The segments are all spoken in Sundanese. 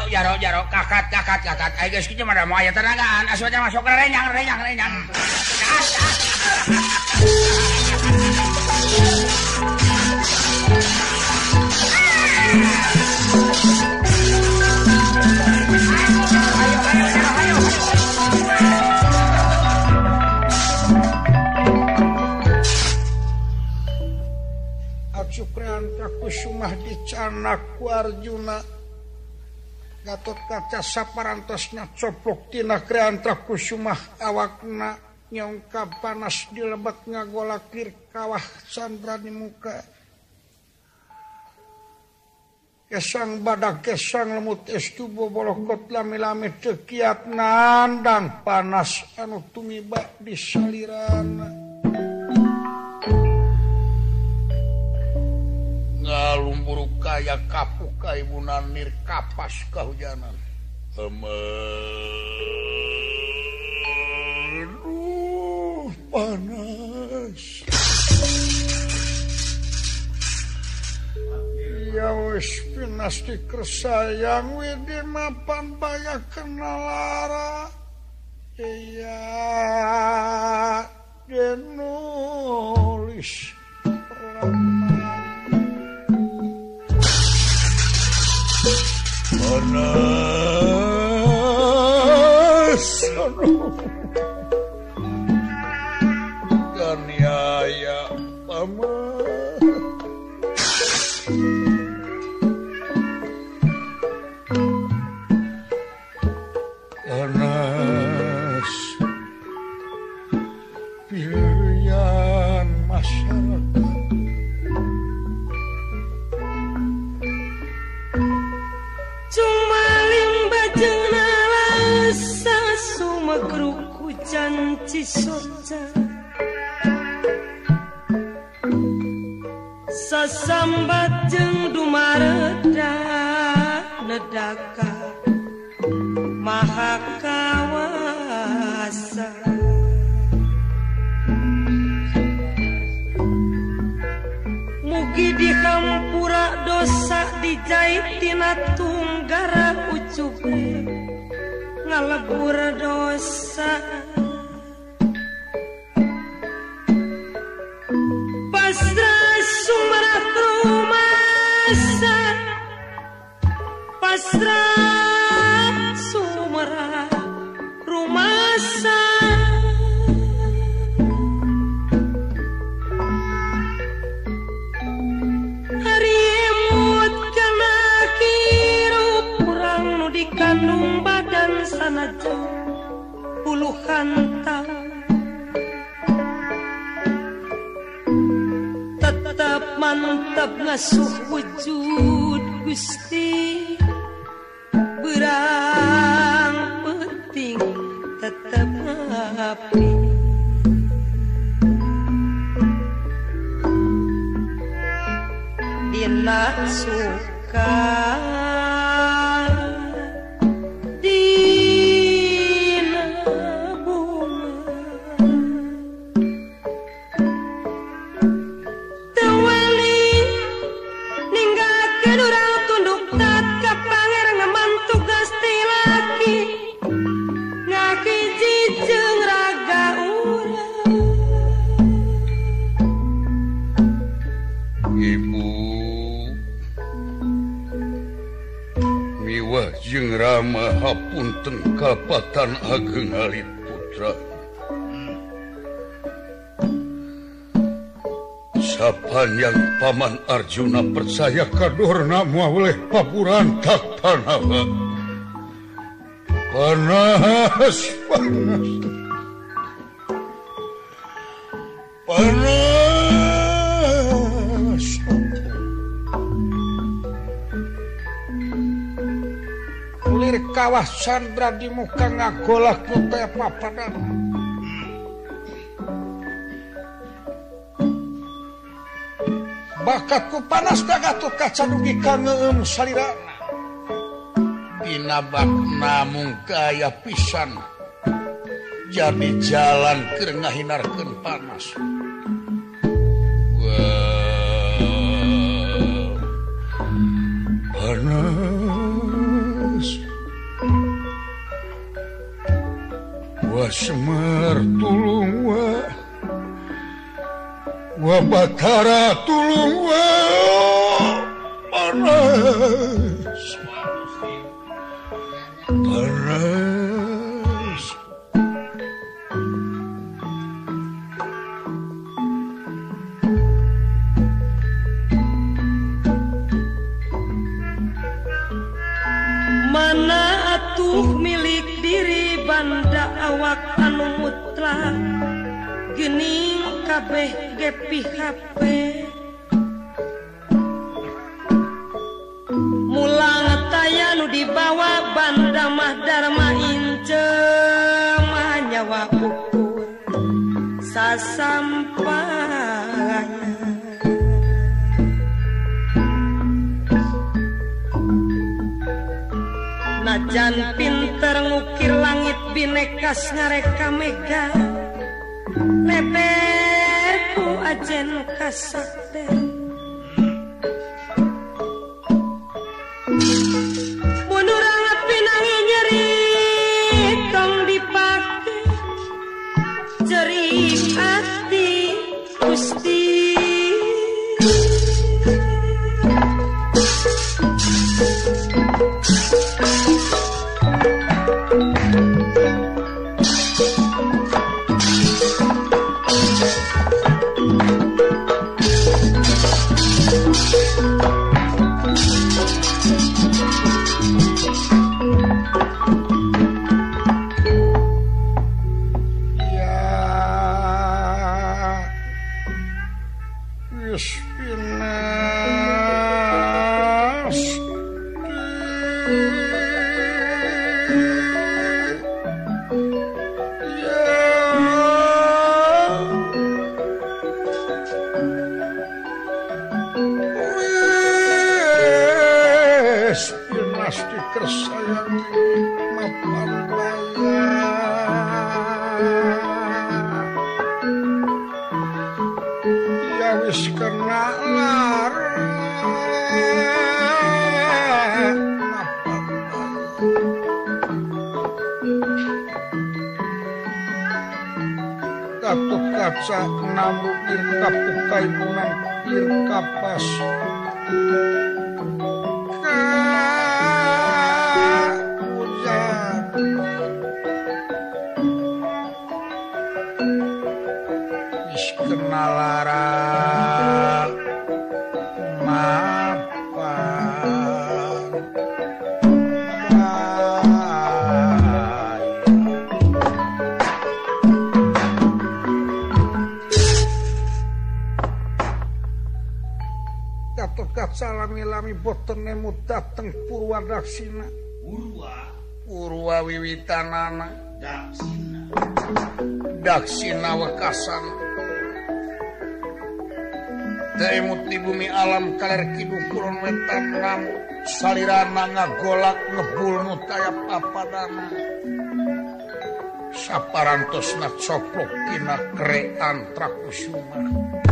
jaro kakat ayo guys kita mah mau aya tenagaan asup aja masuk renyang Kusumah dicanak ku Arjuna Gatot Kaca saparantosna coplok tina Kreantra Kusumah awakna nyongka panas dilebet ngagolakir kawah Candra di muka kesang badak kesang lemut estubo bolokot lami-lami tekiat nandang panas anu tumiba di salirana lumburu kaya kapuk kaibunan nir kapas kahujanan panas ya wis pinas dikersayang widi mapan baya kenalara iya denulis panas ganiaya panas pilihan masyarakat janji soja sasambat jeung dumareda nedaka mahakawasa mugi dihampura dosa dijait tina tunggara ucupe ngalebur dosa pasrah sumerat rumasa pasrah sumerat rumasa hari emut kana hirup urang nu dikandung badan sanajan puluhan tahun tetap mantap ngasuh wujud Gusti berang penting tetap ngapi dina suka Rama hapunten kapatan ageng alit putra sapanjang paman Arjuna percaya kadorna moal oleh paburantak panawa panas kawah Candra di muka ngagolak teh papadan bakatku panas Gatot Kaca dugi kangeum salirana dina bakna mungkaya pisan jadi jalan keur ngahinarkeun panas panas Batara tulung panas panas mana atuh milik diri banda awak anu mutlak gening kabeh ge PHP mulang taya nu dibawa banda mah Dharma Ince mah nyawa ukur sasampanya najan pinter ngukir langit binekas ngareka mega lebeku ajen kasakte munurang pinangi nyeri tong dipake jeri hati Gusti namu irkapukai punang irkapas kaujan wis kenalara salami-lami boten nemu dateng Purwadaksina Purwa wiwitanana Daksina wekasan Daimut di bumi alam kaler kidung kulon wetan namu salirana ngagolak ngebulnu tayap papadana saparantosna coplok kina krean trakusuma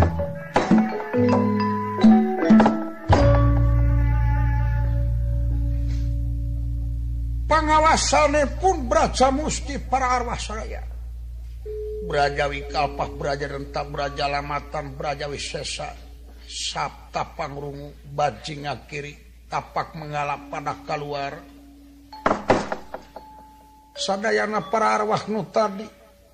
pangawasane pun Braja Musti para arwah saya Braja Wikalpah, Braja Renta, Braja Lamatan, Braja Wisesa Sabta Pangrungu, Bajing Akiri tapak mengalap pada keluar sadayana para arwah nu tadi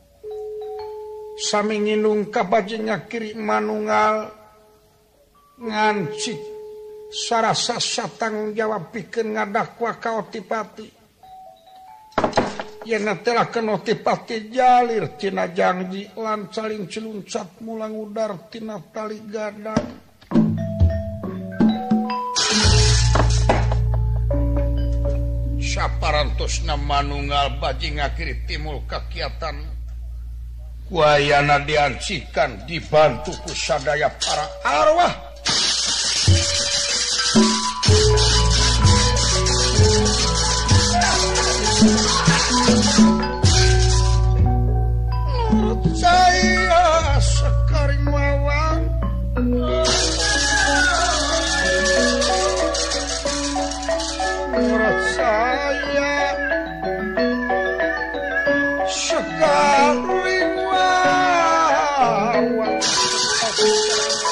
sami nginung ka Bajing Akiri manunggal ngancik sarasa satanggung jawab pikeun ngadakwa ka Otipati yen telah kenoti pati jalir tina janji lan saling ciluncat mulang udar tina tali gadang saparantosna manunggal Bajing Akiri timul kakiatan kuayana diancikan dibantu ku sadaya para arwah saya sekaring wawang menurut saya sekaring wawang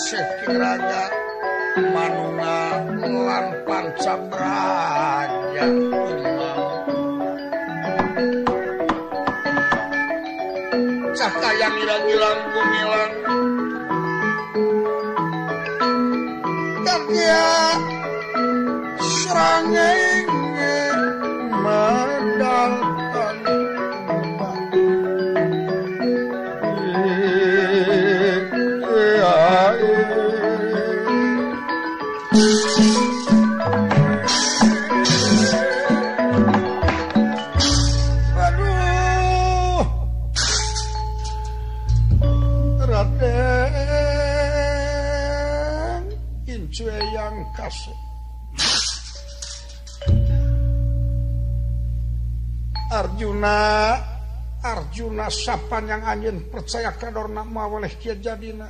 sekiraga manunga lan pancabraja cahaya ngilang-ngilang gumilang katya serangeng madalkan aduh Raden Incue yang kasih Arjuna sapan yang anjeun percaya kadorna moal waleh kieu jadina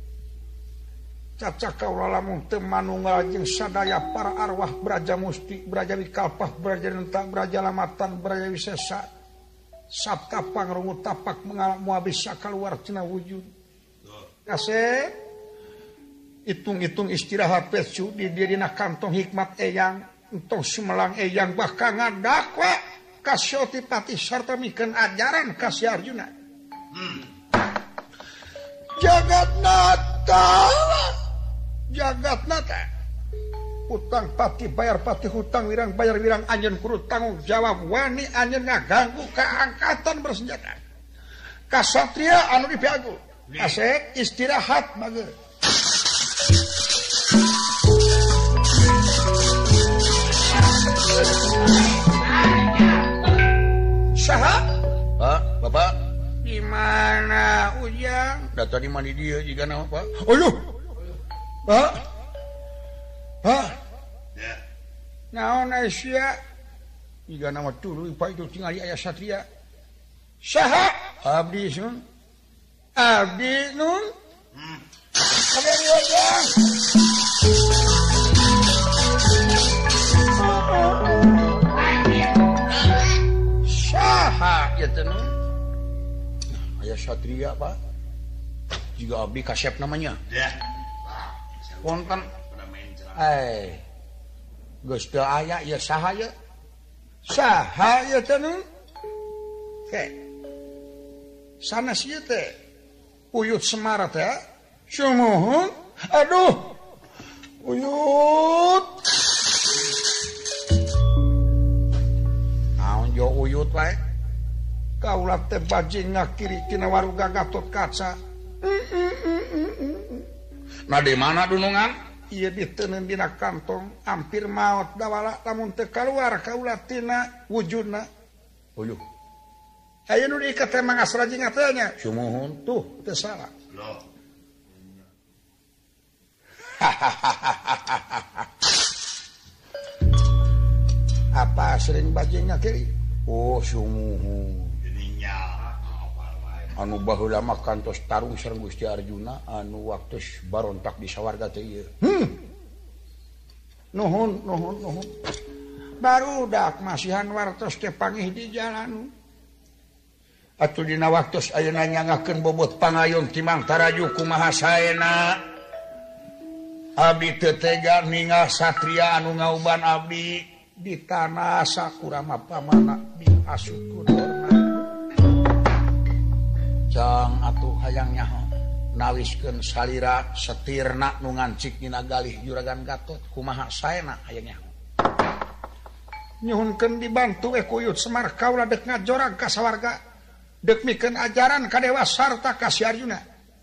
caca kaula lamun teu manunggal jeung sadaya para arwah Braja Musti Braja Wikalpah Braja Denta Braja Lamatan Braja Wisesa sabta pangrungu tapak moal bisa kaluar tina wujud kasep hitung-hitung istirahat pecu di dina kantong hikmat eyang entong sumelang eyang bahkan ngadakwa Kasyotipati sarta mikeun ajaran ka si Arjuna. Jagatnata utang pati bayar pati hutang wirang bayar wirang anjeun kudu tanggung jawab wani anjeun ngaganggu kaangkatan bersenjata kasatria anu dipiagu asek istirahat bageus saha? Bapak? Di mana Ujang? Data di mana dia jika nama Pak? Oh yuh, Pak? Pak? Ya. Naon Aisyah? Jika nama dulu Pak itu tinggal di ayah satria. Saha? Abdi Nun. Abdi Nun. Ada di Ujang. Saha ya teh ayah satria Pak juga abdi kasep namanya ya wonten geus teu aya ya saha ya teh ke sanes ieu teh Uyut Semar teh sumuhun aduh Uyut yo Uyut wae kaula teh bajing ngakiri tina waruga Gatot Kaca nah di mana dunungan ieu diteuneun dina kantong hampir maot dawala lamun teu kaluar kaula tina wujudna uyuh aya nu diikat teh mangas rajing teh nya sumuhun tuh teu salah apa sering bajing ngakiri oh sumuhu anu baheula mah kantos tarung sareng Gusti Arjuna anu waktos barontak di sawarga teh ieu nuhun barudak masihan wartos teh pangih di jalan atuh dina waktos ayeuna nyangakeun bobot pangayon timang taraju kumaha saena abdi teu tega ningal satria anu ngauban abdi di tanah sakurama pamana di asukurna jang atuh hayang nyaho nawiskeun salira setirna nu ngancik dina galih juragan Gatot kumaha saena hayang nyaho nyuhunkeun dibantu ku Uyut Semar kaula dek ngajorag ka sawarga dek mikeun ajaran ka dewa sarta ka si Arjuna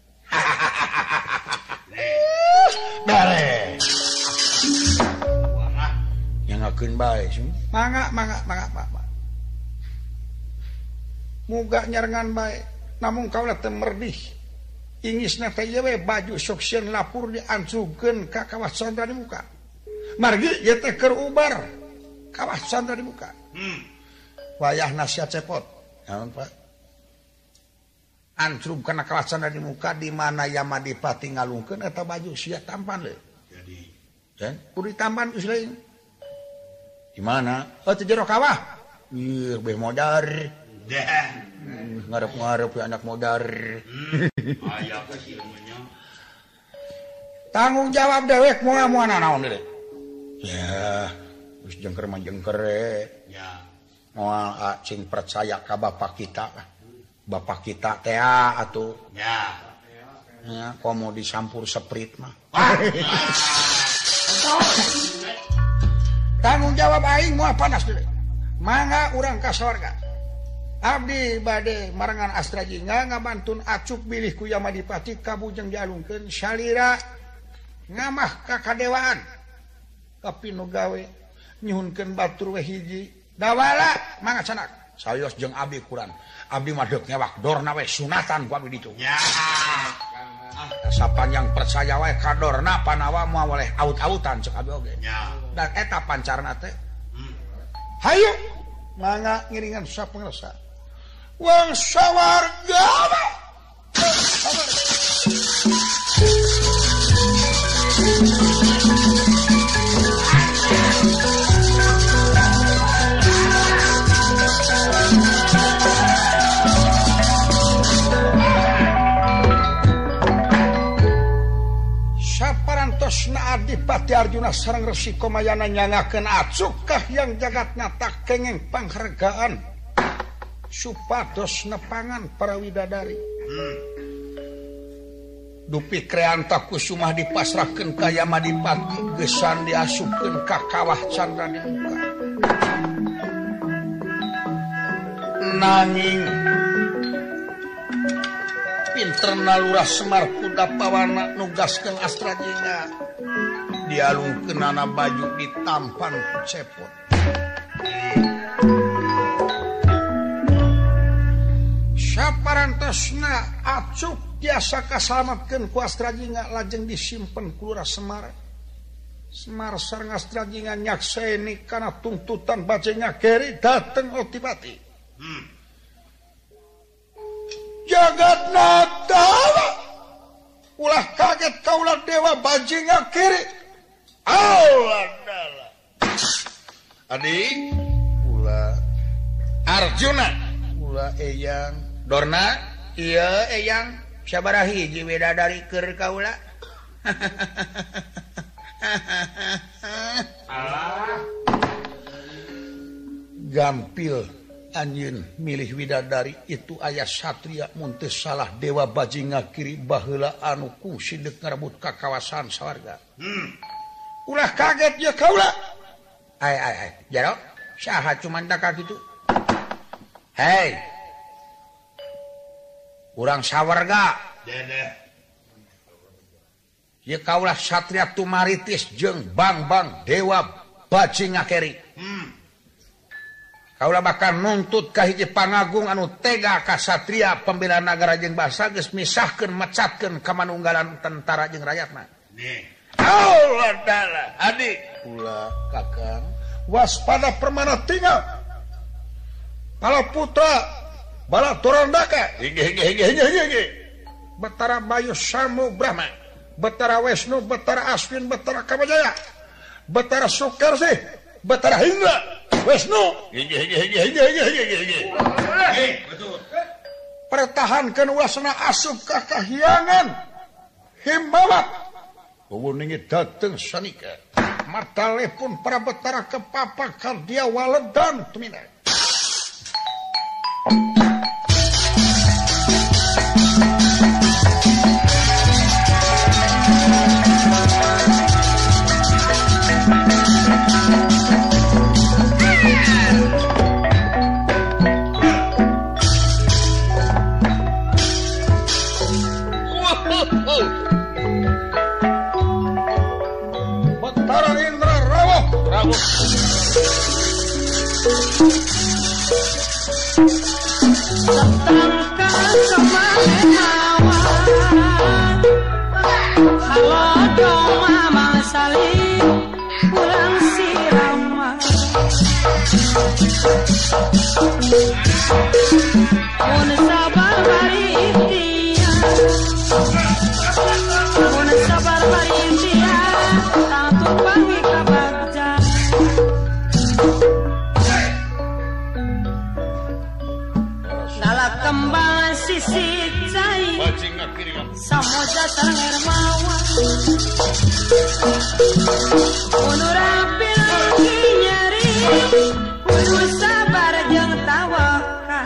bare nyangakeun bae mangga muga nyarengan bae namun kaula teu merdih ingisna teh ieu we baju sok sieun lapur diancugkeun ka kawah Candra di muka margi ieu teh keur ubar kawah Candra di muka wayahna sia cepot naon Pak ancrug kana kawah Candra di muka di mana Yamadipati ngalungkeun eta baju sia tampan le jadi kan kudu ditampan geus lain di mana? Oh, di jero kawah. Ih, beh modar. Ngarep-ngarep ya anak modar. Aya ka sih namanya. tanggung jawab dewek moal naon deui. Ya, geus jengker mah jengker ya. Moal cing percaya ka bapak kita. Bapak kita teh atuh. Ya. Ya, komo disampur seprit mah. Tanggung jawab aing moal panas deui. Mangga urang ka sorga. Abdi bade marangan Astra Jingga ngabantun acup bilih ku Yamadipati kabujeng dialungkeun salira ngamah ka kadewaan tapi nu gawe nyuhunkeun batur we hiji dawala mangga canak sayos jeung abdi kurang abdi mah deuk ngewak dorna we sunatan ku abdi ditu nya sapanjang percaya wae ka dorna panawa moal woleh aut-autan cek abdi oge nya dan eta pancarna teh hayu mangga ngiringan sapangresa wang sawarga saparantosna Adipati Arjuna sareng Resi Komayana nyangakeun acukah yang jagatna tak kengeng panghargaan supados nepangan para widadari. Dupi Kreanta Kusumah dipasrahkeun ka Yamadipati gesan diasupkeun ka kawah Candra di muka. Nanging pinterna Lurah Semar Kudapawana nugaskeun Astra Jingga dialungkeunana baju ditampan ku cepot. Saparantosna acup tiasa kasalamatkeun ku Astra Jingga lajeng disimpen ku Lurah Semar. Semar sareng Astra Jingga nyakseni kana tuntutan bajengna keri dateng Otipati. Jagatna dawa ulah kaget kaulah dewa bajengna keri. Allah dala. Adik ulah Arjuna ulah eyang Dorna, iya eyang sabaraha hiji widadari keur kaula. Gampil anjeun milih widadari itu aya satria mun teu salah dewa bajingna kiri baheula anu kungsi deuk ngarebut ka kawasan sawarga. Ulah kaget ya kaula. Ai jaro saha cuman tak kitu. Hei urang sawarga ye kaulah satria tumaritis jeung bang dewa bajingna keri. Kaulah bakal nuntut ka hiji pangagung anu tega ka satria pembela nagara jeung bangsa geus misahkeun mecatkeun ka manunggalan tentara jeung rakyatna. Allah dala adik ulah kakang waspada permana tinggal pala putra bala Turandaka hige Betara Bayu Samu Brahma Betara Wisnu Betara Aswin Betara Kamajaya Betara Sukarsi Betara Hindra Wisnu hige pertahankan wasana asup ka kahyangan Himbawat uningi dateng sanika martalepun para Betara kepapa kardia waledan tumina. Betara Indra rawuh Setangka kemalawan halo doma masalih kurang sirama mun sabar bari ikhtiar mun sabar bari ikhtiar tak tumpangi ka bagja nala kembang sisi cai samoja sareng hermawan Mundur rapi lagi nyeri kudu sabar jeung tawakal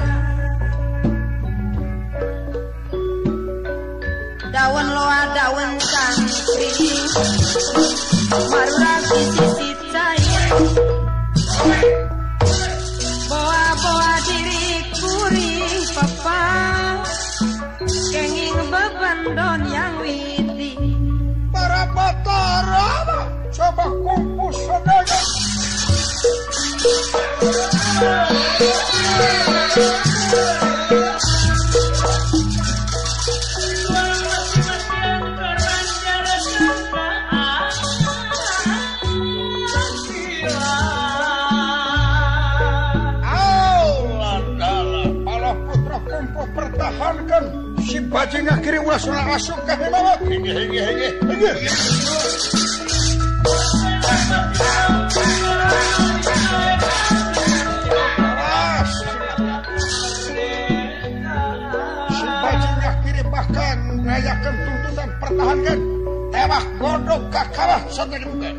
daun loa daun santri marurah sisi cair boa-boa diri kuring papa kenging bebendon yang widi para batara coba kumpul sadaya pertahankan si bajing akhirnya ulah soal asuk ke bawah. Si bajing akhirnya bahkan ngayakan tuntutan pertahankan tewak godok ke kawah sampai di muka.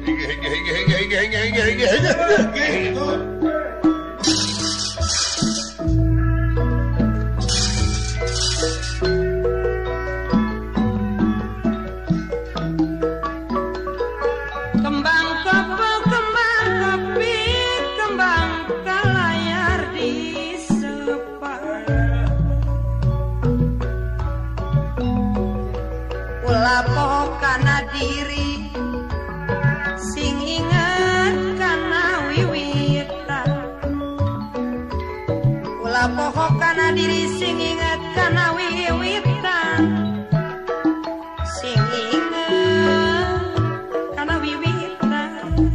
Diri sing ingat kana wiwitan ulah poho kana diri sing ingat kana wiwitan sing ingat kana wiwitan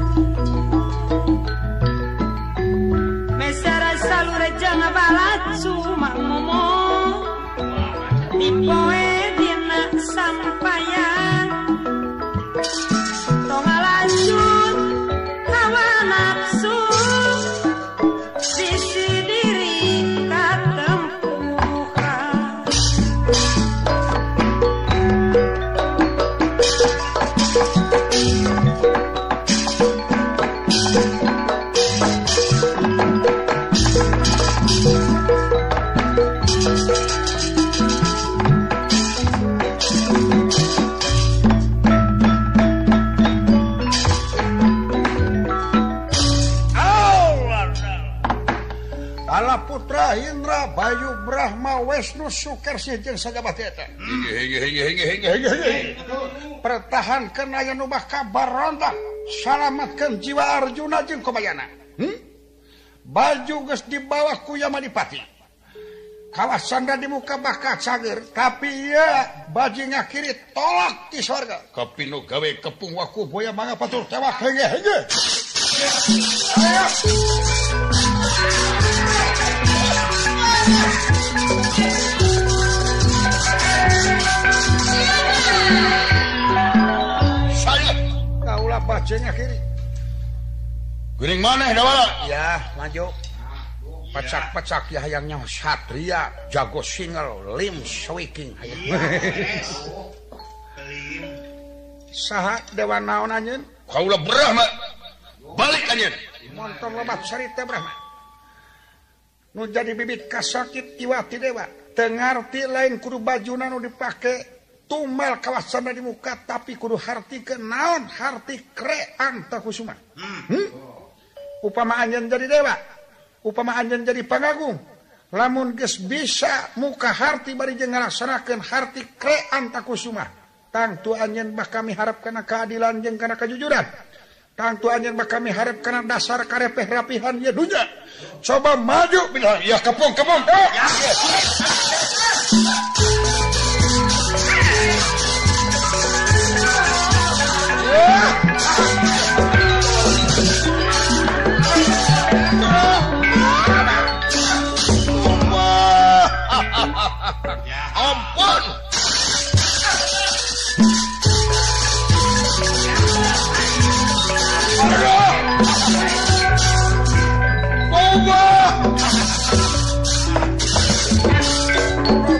mesara salur jang balat cuma ngomong dipoe dina sampayan lanjut hawa nafsu sisi diri katempuhan Putra Indra Bayu Brahma Wisnu Sukersi jeung sajabat eta. Pertahankeun aya nu bakal barontak, salamatkeun jiwa Arjuna jeung Kobayana. Baju geus dibawa ku Yamadipati. Kawasanda di muka bakal cager, tapi ieu bajing akhiri tolak ti sorga. Kapinu gawe kepung waku boya mangga patur tewak henge-henge. Ayo. Saya kaulah bajing akhiri. Geuning maneh dawala? Ya, maju. Pecak-pecak ya hayangnya satria jago single lim swiking saha dewa naon anjeun kaula Brahma balik anjeun montong lobat sarita Brahma nu jadi bibit kasakit iwati dewa teu ngarti lain kudu bajuna nu dipake tumal kawasan di muka tapi kudu hartikeun naon harti kre Antakusuma upama anjeun jadi dewa upama anjeun jadi pangagung lamun geus bisa muka harti bari jeung ngalaksanakeun harti kre Antakusuma tangtu anjeun bakal miharep kana keadilan jeung kana kejujuran tangtu anjeun bakal miharep kana dasar karepeh rapihan ieu dunya coba maju bilang ya kepung ya. Ampun.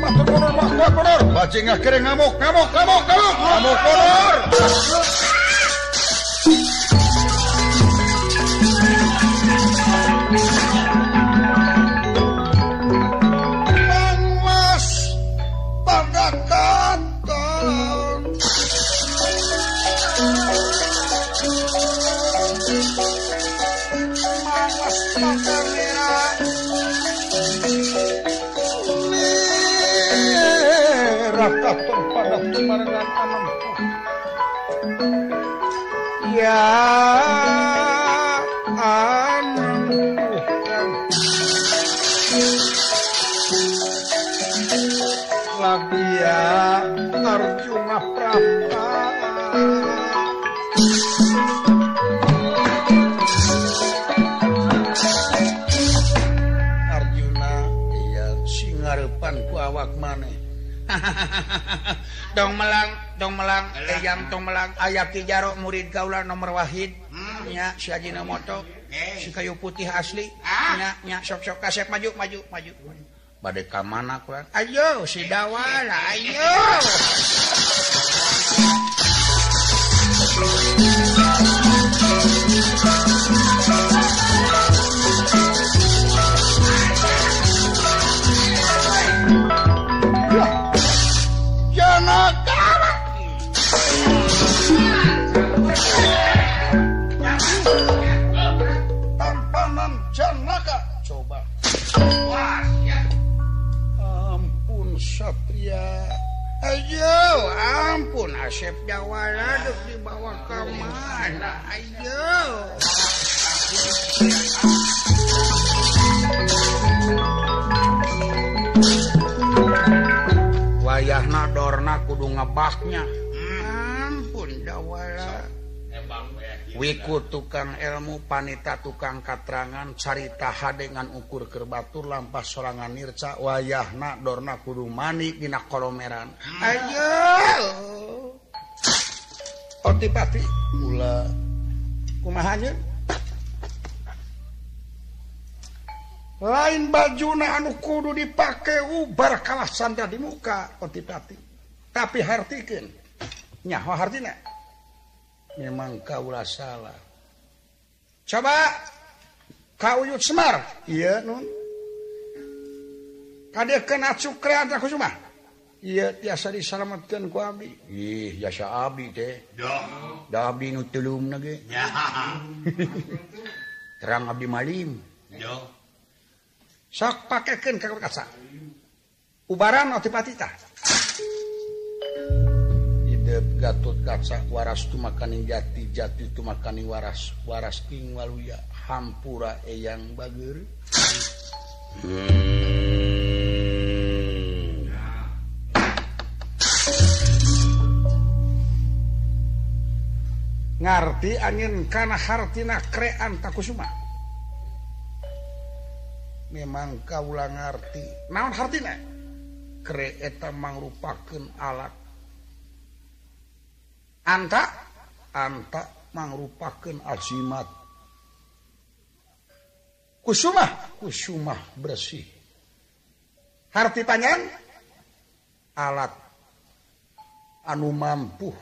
Bajing akhirnya ngamuk kodor. katon pada kemarengan anempuh. Ya anempuh kang lagi ya Arjuna Prapta. Arjuna iya singarepan ku awak maneh. Dong melang eyang tong melang aya Ki Jaro murid kaula nomor wahid nya si Ajinomoto si kayu putih asli nya sok-sok kasep maju bade ka mana kurang ayo si Dawala ayo tampanan Janaka coba. wah ya Ampun Satria. ayo ampun Asep Dawala duk dibawa ke mana ayo wayahna dorna kudu ngebaknya ampun Dawala wiku tukang ilmu panita tukang katrangan carita hadengan ukur kerbatur lampas sorangan nirca wayahna dorna kudu mani dina kolomeran ayo Otipati ulah kumaha nyeun lain bajuna anu kudu dipake ubar kalah sanda di muka Otipati. Tapi hartikeun nyaho hartina memang kaula salah coba kauyut Semar iya nun kadekeun acukre anta kusuma iya tiasa disalametkeun ku abdi ih jasa abdi teh da abdi nu tuluumna ge terang abdi malim sok pakekeun ka kaca ubaran Otipati tah Gatot Kaca waras tumakaning jati jati tumakaning waras waras ing waluya hampura eyang bageur ngarti angin kana hartina krean takusuma memang kaula ngarti naon hartina kre eta mangrupakeun alat anta mangrupakeun azimat kusumah bersih harti panjang alat anu mampu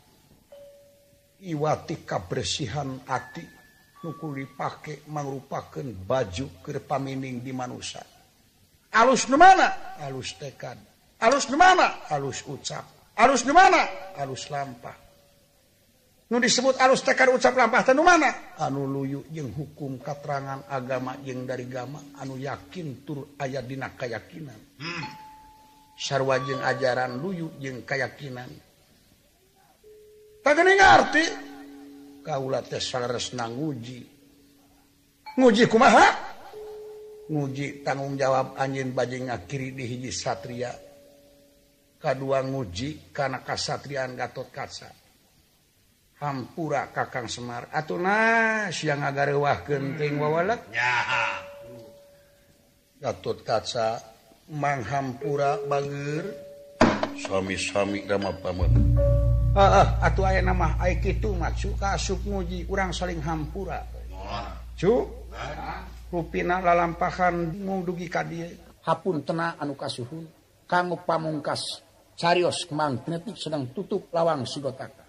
iwati kabersihan ati nu kudu dipake mangrupakeun baju keur pamining di manusia alus nu mana alus tekad alus nu mana alus ucap alus nu mana alus lampah nu disebut alus tekad ucap lampah teh nu mana anu luyu jeung hukum katerangan agama jeung dari agama anu yakin tur aya dina kayakinan sarua jeung ajaran luyu jeung kayakinan tageuning ngarti kaula teh saleresna nguji kumaha nguji tanggung jawab anjeun bade ngakiri di hiji satria kadua nguji kana kasatriaan Gatot Kaca hampura Kakang Semar atuna siang ngagareuwahkeun teuing wawaleg Gatot Kaca manghampura bageur sami-sami rama pamun atuh aya nama aya kitu mah cu kasuk nguji urang saling hampura cu rupina lalampahan ngudugi ka dieu hapuntena anu kasuhun kanggo pamungkas carios kemang tinetik sedang tutup lawang sigotak